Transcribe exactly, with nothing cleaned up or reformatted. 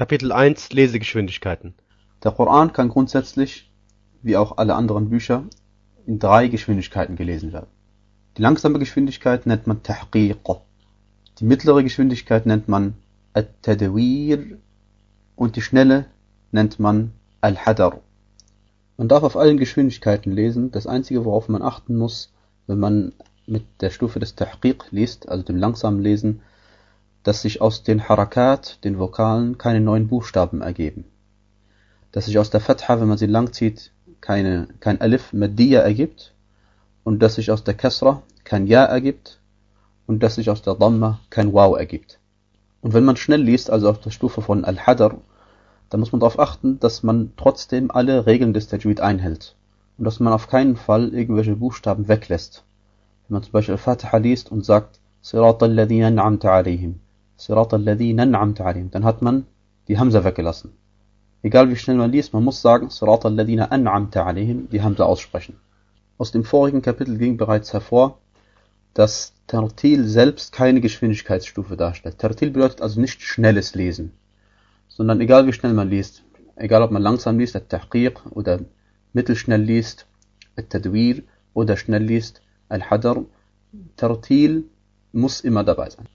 Kapitel eins Lesegeschwindigkeiten. Der Koran kann grundsätzlich, wie auch alle anderen Bücher, in drei Geschwindigkeiten gelesen werden. Die langsame Geschwindigkeit nennt man Tahqiq. Die mittlere Geschwindigkeit nennt man At-Tadwir und die schnelle nennt man Al-Hadar. Man darf auf allen Geschwindigkeiten lesen. Das Einzige, worauf man achten muss, wenn man mit der Stufe des Tahqiq liest, also dem langsamen Lesen, dass sich aus den Harakat, den Vokalen, keine neuen Buchstaben ergeben. Dass sich aus der Fatha, wenn man sie lang zieht, keine, kein Alif Maddiya ergibt und dass sich aus der Kasra kein Ja ergibt und dass sich aus der Dhamma kein Waw ergibt. Und wenn man schnell liest, also auf der Stufe von Al-Hadar, dann muss man darauf achten, dass man trotzdem alle Regeln des Tajwid einhält und dass man auf keinen Fall irgendwelche Buchstaben weglässt. Wenn man zum Beispiel Al-Fatiha liest und sagt Sirata alladhina an'amta alayhim, Sirata alladhina an'amta alayhim, dann hat man die Hamza weggelassen. Egal wie schnell man liest, man muss sagen Sirata alladhina an'amta alayhim, die Hamza aussprechen. Aus dem vorigen Kapitel ging bereits hervor, dass Tartil selbst keine Geschwindigkeitsstufe darstellt. Tartil bedeutet also nicht schnelles Lesen, sondern egal wie schnell man liest, egal ob man langsam liest, At-Tahqiq, oder mittelschnell liest, At-Tadwir, oder schnell liest, Al-Hadar, Tartil muss immer dabei sein.